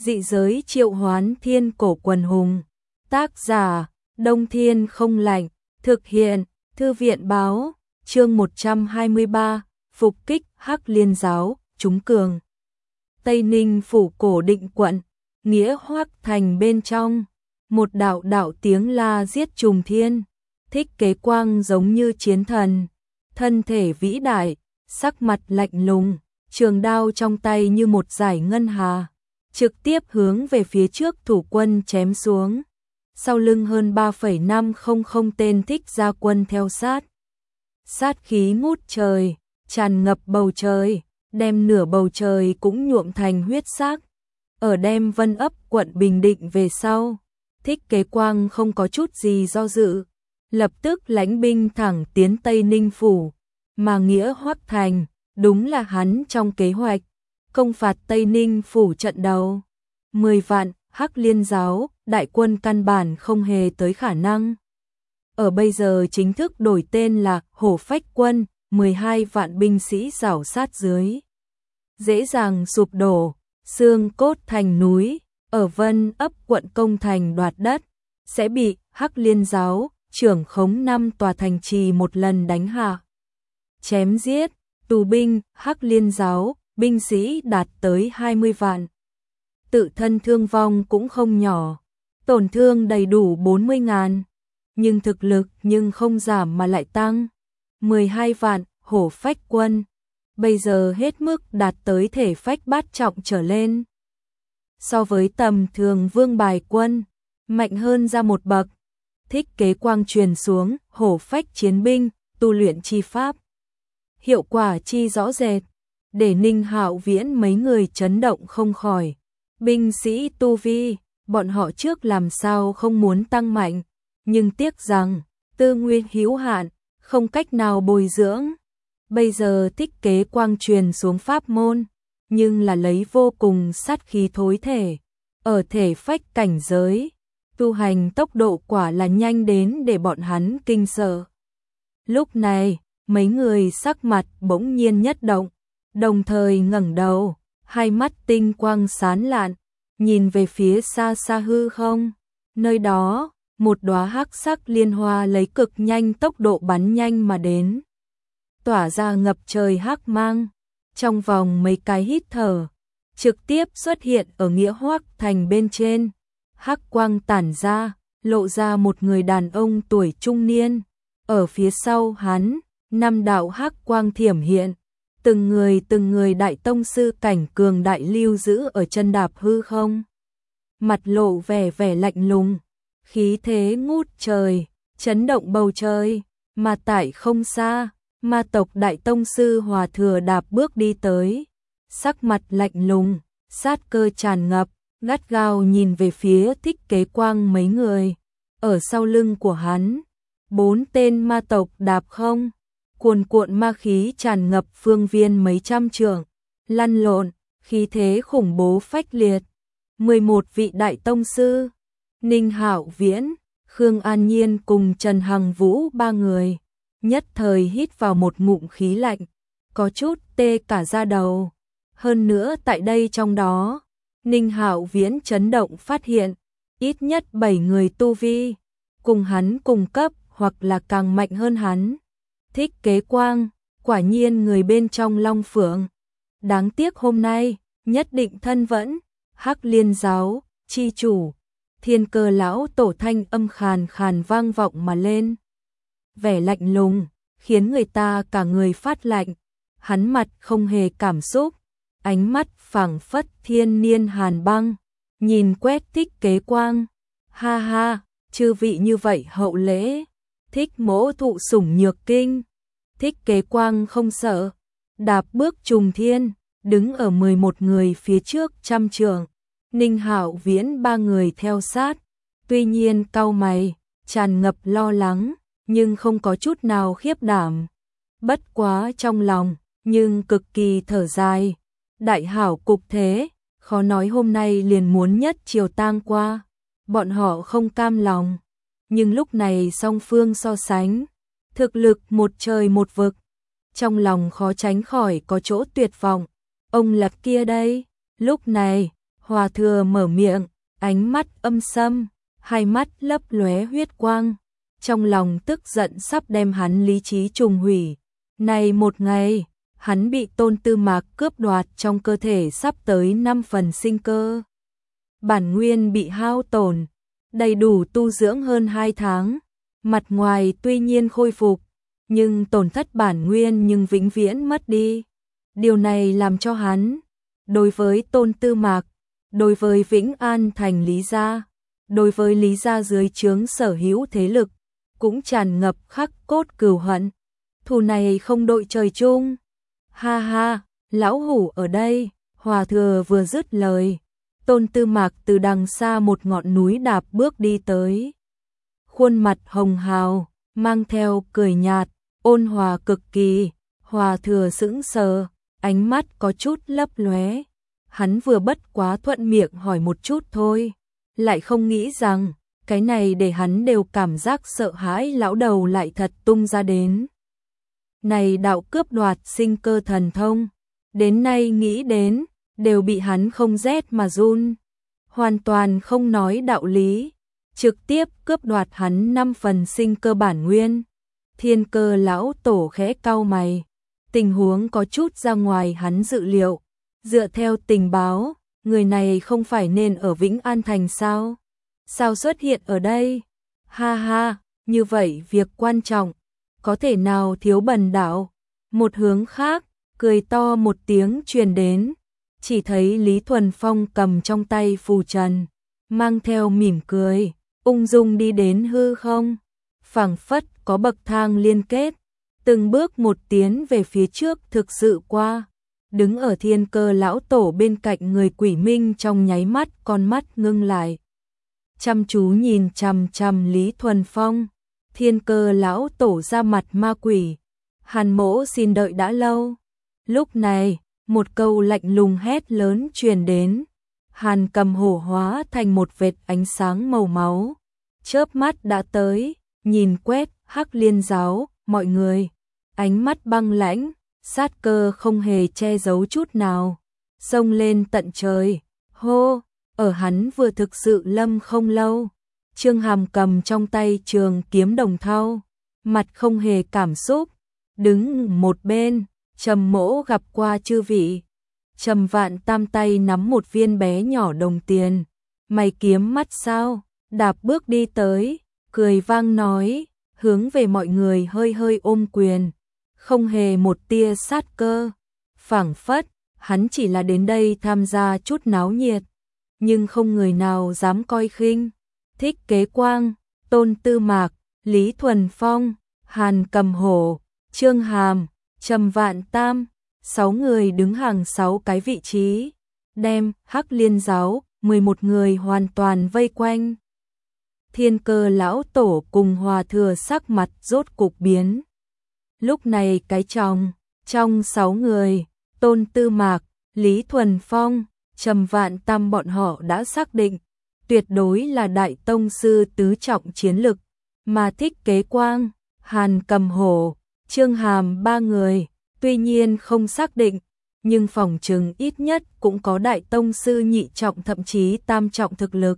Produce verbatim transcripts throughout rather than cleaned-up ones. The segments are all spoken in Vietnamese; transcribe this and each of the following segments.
Dị giới triệu hoán thiên cổ quần hùng. Tác giả, Đông Thiên không lạnh. Thực hiện, Thư viện báo. Chương một trăm hai mươi ba, phục kích Hắc Liên giáo, trúng cường. Tây Ninh phủ cổ Định quận, Nghĩa Hoắc thành bên trong, một đạo đạo tiếng la giết trùng thiên. Thích Kế Quang giống như chiến thần, thân thể vĩ đại, sắc mặt lạnh lùng, trường đao trong tay như một dải ngân hà, trực tiếp hướng về phía trước thủ quân chém xuống. Sau lưng hơn ba phẩy năm không không tên Thích gia quân theo sát. Sát khí ngút trời, tràn ngập bầu trời, đem nửa bầu trời cũng nhuộm thành huyết sắc. Ở đem Vân Ấp quận Bình Định về sau, Thích Kế Quang không có chút gì do dự, lập tức lãnh binh thẳng tiến Tây Ninh phủ, mà Nghĩa Hoắc thành, đúng là hắn trong kế hoạch, công phạt Tây Ninh phủ trận đầu. Mười vạn, Hắc Liên giáo, đại quân căn bản không hề tới khả năng. Ở bây giờ chính thức đổi tên là Hổ Phách quân, mười hai vạn binh sĩ rảo sát dưới. Dễ dàng sụp đổ, xương cốt thành núi, ở Vân Ấp quận công thành đoạt đất, sẽ bị Hắc Liên giáo, trưởng khống năm tòa thành trì một lần đánh hạ. Chém giết, tù binh, Hắc Liên giáo, binh sĩ đạt tới hai mươi vạn. Tự thân thương vong cũng không nhỏ, tổn thương đầy đủ bốn mươi ngàn, nhưng thực lực nhưng không giảm mà lại tăng. mười hai vạn, Hổ Phách quân, bây giờ hết mức đạt tới thể phách bát trọng trở lên. So với tầm thường Vương Bài quân, mạnh hơn ra một bậc. Thích Kế Quang truyền xuống Hổ Phách chiến binh, tu luyện chi pháp. Hiệu quả chi rõ rệt, để Ninh Hạo Viễn mấy người chấn động không khỏi. Binh sĩ tu vi, bọn họ trước làm sao không muốn tăng mạnh, nhưng tiếc rằng tư nguyên hữu hạn, không cách nào bồi dưỡng. Bây giờ Thích Kế Quang truyền xuống pháp môn, nhưng là lấy vô cùng sát khí thối thể, ở thể phách cảnh giới, tu hành tốc độ quả là nhanh đến để bọn hắn kinh sợ. Lúc này, mấy người sắc mặt bỗng nhiên nhất động, đồng thời ngẩng đầu, hai mắt tinh quang sáng lạn, nhìn về phía xa xa hư không. Nơi đó, một đóa hắc sắc liên hoa lấy cực nhanh tốc độ bắn nhanh mà đến, tỏa ra ngập trời hắc mang, trong vòng mấy cái hít thở, trực tiếp xuất hiện ở Nghĩa Hoắc thành bên trên. Hắc quang tản ra, lộ ra một người đàn ông tuổi trung niên, ở phía sau hắn, năm đạo hắc quang thiểm hiện, từng người từng người đại tông sư cảnh cường đại lưu giữ ở chân đạp hư không, mặt lộ vẻ vẻ lạnh lùng, khí thế ngút trời, chấn động bầu trời. Mà tại không xa, ma tộc đại tông sư Hòa Thừa đạp bước đi tới, sắc mặt lạnh lùng, sát cơ tràn ngập, gắt gao nhìn về phía Thích Kế Quang mấy người. Ở sau lưng của hắn, bốn tên ma tộc đạp không, cuồn cuộn ma khí tràn ngập phương viên mấy trăm trượng, lăn lộn, khí thế khủng bố phách liệt. mười một vị đại tông sư, Ninh Hạo Viễn, Khương An Nhiên cùng Trần Hằng Vũ ba người, nhất thời hít vào một ngụm khí lạnh, có chút tê cả da đầu. Hơn nữa tại đây trong đó, Ninh Hạo Viễn chấn động phát hiện, ít nhất bảy người tu vi, cùng hắn cùng cấp hoặc là càng mạnh hơn hắn. Thích Kế Quang, quả nhiên người bên trong Long Phượng. Đáng tiếc hôm nay, nhất định thân vẫn, Hắc Liên giáo, chi chủ, Thiên Cơ lão tổ thanh âm khàn khàn vang vọng mà lên. Vẻ lạnh lùng, khiến người ta cả người phát lạnh, hắn mặt không hề cảm xúc, ánh mắt phảng phất thiên niên hàn băng, nhìn quét Thích Kế Quang. Ha ha, chư vị như vậy hậu lễ, thích mỗ thụ sủng nhược kinh. Thích Kế Quang không sợ, đạp bước trùng thiên, đứng ở mười một người phía trước trăm trượng, Ninh Hạo Viễn ba người theo sát, tuy nhiên cau mày, tràn ngập lo lắng, nhưng không có chút nào khiếp đảm. Bất quá trong lòng, nhưng cực kỳ thở dài. Đại hảo cục thế, khó nói hôm nay liền muốn nhất chiều tang qua. Bọn họ không cam lòng, nhưng lúc này song phương so sánh, thực lực một trời một vực, trong lòng khó tránh khỏi có chỗ tuyệt vọng. Ông Lạc kia đây, lúc này, Hòa thừa mở miệng, ánh mắt âm sâm, hai mắt lấp lóe huyết quang, trong lòng tức giận sắp đem hắn lý trí trùng hủy. Này một ngày, hắn bị Tôn Tư Mạc cướp đoạt trong cơ thể sắp tới năm phần sinh cơ. Bản nguyên bị hao tổn, đầy đủ tu dưỡng hơn hai tháng, mặt ngoài tuy nhiên khôi phục, nhưng tổn thất bản nguyên nhưng vĩnh viễn mất đi. Điều này làm cho hắn, đối với Tôn Tư Mạc, đối với Vĩnh An thành Lý gia, đối với Lý gia dưới trướng sở hữu thế lực, cũng tràn ngập khắc cốt cừu hận. Thù này không đội trời chung. Ha ha, lão hủ ở đây. Hòa thừa vừa dứt lời, Tôn Tư Mạc từ đằng xa một ngọn núi đạp bước đi tới. Khuôn mặt hồng hào, mang theo cười nhạt, ôn hòa cực kỳ. Hòa thừa sững sờ, ánh mắt có chút lấp lóe. Hắn vừa bất quá thuận miệng hỏi một chút thôi, lại không nghĩ rằng cái này để hắn đều cảm giác sợ hãi, lão đầu lại thật tung ra đến. Này đạo cướp đoạt sinh cơ thần thông, đến nay nghĩ đến, đều bị hắn không rét mà run. Hoàn toàn không nói đạo lý, trực tiếp cướp đoạt hắn năm phần sinh cơ bản nguyên. Thiên Cơ lão tổ khẽ cau mày, tình huống có chút ra ngoài hắn dự liệu. Dựa theo tình báo, người này không phải nên ở Vĩnh An thành sao? Sao xuất hiện ở đây? Ha ha, như vậy việc quan trọng, có thể nào thiếu bần đạo? Một hướng khác, cười to một tiếng truyền đến, chỉ thấy Lý Thuần Phong cầm trong tay phù trần, mang theo mỉm cười, ung dung đi đến hư không, phảng phất có bậc thang liên kết, từng bước một tiến về phía trước thực sự qua. Đứng ở Thiên Cơ lão tổ bên cạnh người Quỷ Minh trong nháy mắt con mắt ngưng lại. Chăm chú nhìn chằm chằm Lý Thuần Phong, Thiên Cơ lão tổ ra mặt ma quỷ. Hàn mỗ xin đợi đã lâu. Lúc này, một câu lạnh lùng hét lớn truyền đến. Hàn cầm hổ hóa thành một vệt ánh sáng màu máu. Chớp mắt đã tới, nhìn quét Hắc Liên giáo, mọi người. Ánh mắt băng lãnh, sát cơ không hề che giấu chút nào. Xông lên tận trời, hô, ở hắn vừa thực sự lâm không lâu. Trương Hàm cầm trong tay trường kiếm đồng thau, mặt không hề cảm xúc, đứng một bên. Trầm mỗ gặp qua chư vị. Trầm Vạn Tam tay nắm một viên bé nhỏ đồng tiền, mày kiếm mắt sao, đạp bước đi tới, cười vang nói, hướng về mọi người hơi hơi ôm quyền, không hề một tia sát cơ, phảng phất hắn chỉ là đến đây tham gia chút náo nhiệt, nhưng không người nào dám coi khinh. Thích Kế Quang, Tôn Tư Mạc, Lý Thuần Phong, Hàn Cầm Hổ, Trương Hàm, Trầm Vạn Tam, sáu người đứng hàng sáu cái vị trí, đem Hắc Liên giáo mười một người hoàn toàn vây quanh. Thiên Cơ lão tổ cùng Hòa thừa sắc mặt rốt cục biến. Lúc này cái trong, trong sáu người, Tôn Tư Mạc, Lý Thuần Phong, Trầm Vạn Tam bọn họ đã xác định, tuyệt đối là đại tông sư tứ trọng chiến lực, mà Thích Kế Quang, Hàn Cầm Hổ, Trương Hàm ba người, tuy nhiên không xác định, nhưng phỏng chừng ít nhất cũng có đại tông sư nhị trọng thậm chí tam trọng thực lực.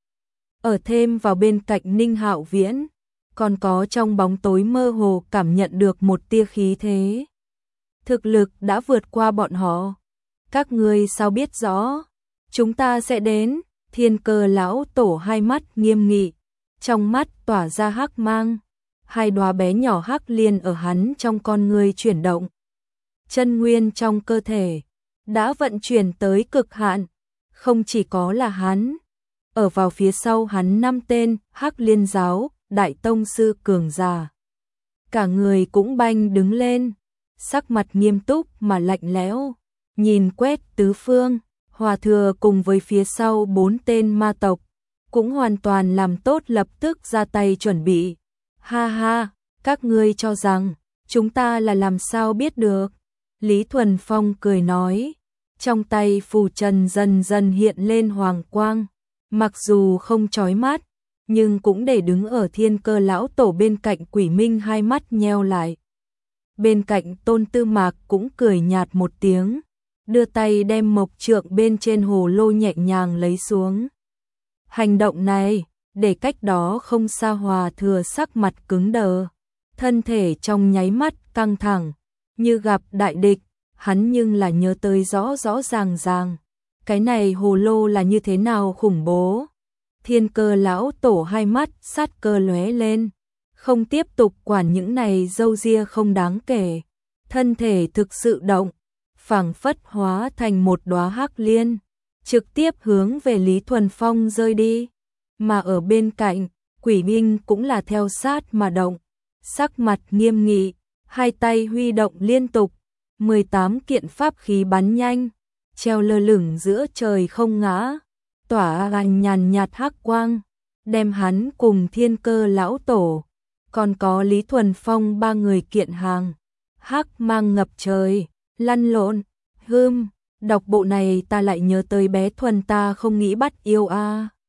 Ở thêm vào bên cạnh Ninh Hạo Viễn, còn có trong bóng tối mơ hồ cảm nhận được một tia khí thế. Thực lực đã vượt qua bọn họ. Các ngươi sao biết rõ? Chúng ta sẽ đến. Thiên Cơ lão tổ hai mắt nghiêm nghị, trong mắt tỏa ra hắc mang. Hai đóa bé nhỏ hắc liên ở hắn trong con người chuyển động. Chân nguyên trong cơ thể đã vận chuyển tới cực hạn, không chỉ có là hắn, ở vào phía sau hắn năm tên Hắc Liên giáo đại tông sư cường giả. Cả người cũng banh đứng lên, sắc mặt nghiêm túc mà lạnh lẽo, nhìn quét tứ phương. Hòa thừa cùng với phía sau bốn tên ma tộc cũng hoàn toàn làm tốt lập tức ra tay chuẩn bị. Ha ha, các ngươi cho rằng chúng ta là làm sao biết được? Lý Thuần Phong cười nói, trong tay phù trần dần dần hiện lên hoàng quang, mặc dù không chói mắt, nhưng cũng để đứng ở Thiên Cơ lão tổ bên cạnh Quỷ Minh hai mắt nheo lại. Bên cạnh Tôn Tư Mạc cũng cười nhạt một tiếng, đưa tay đem mộc trượng bên trên hồ lô nhẹ nhàng lấy xuống. Hành động này, để cách đó không xa Hòa Thừa sắc mặt cứng đờ, thân thể trong nháy mắt căng thẳng, như gặp đại địch, hắn nhưng là nhớ tới rõ rõ ràng ràng. Cái này hồ lô là như thế nào khủng bố. Thiên Cơ lão tổ hai mắt sát cơ lóe lên, không tiếp tục quản những này râu ria không đáng kể, thân thể thực sự động, phảng phất hóa thành một đóa hắc liên, trực tiếp hướng về Lý Thuần Phong rơi đi. Mà ở bên cạnh, Quỷ Binh cũng là theo sát mà động, sắc mặt nghiêm nghị, hai tay huy động liên tục, mười tám kiện pháp khí bắn nhanh, treo lơ lửng giữa trời không ngã, tỏa ra nhàn nhạt hắc quang, đem hắn cùng Thiên Cơ lão tổ, còn có Lý Thuần Phong ba người kiện hàng, hắc mang ngập trời, lăn lộn. Hừm, đọc bộ này ta lại nhớ tới bé Thuần ta không nghĩ bắt yêu a.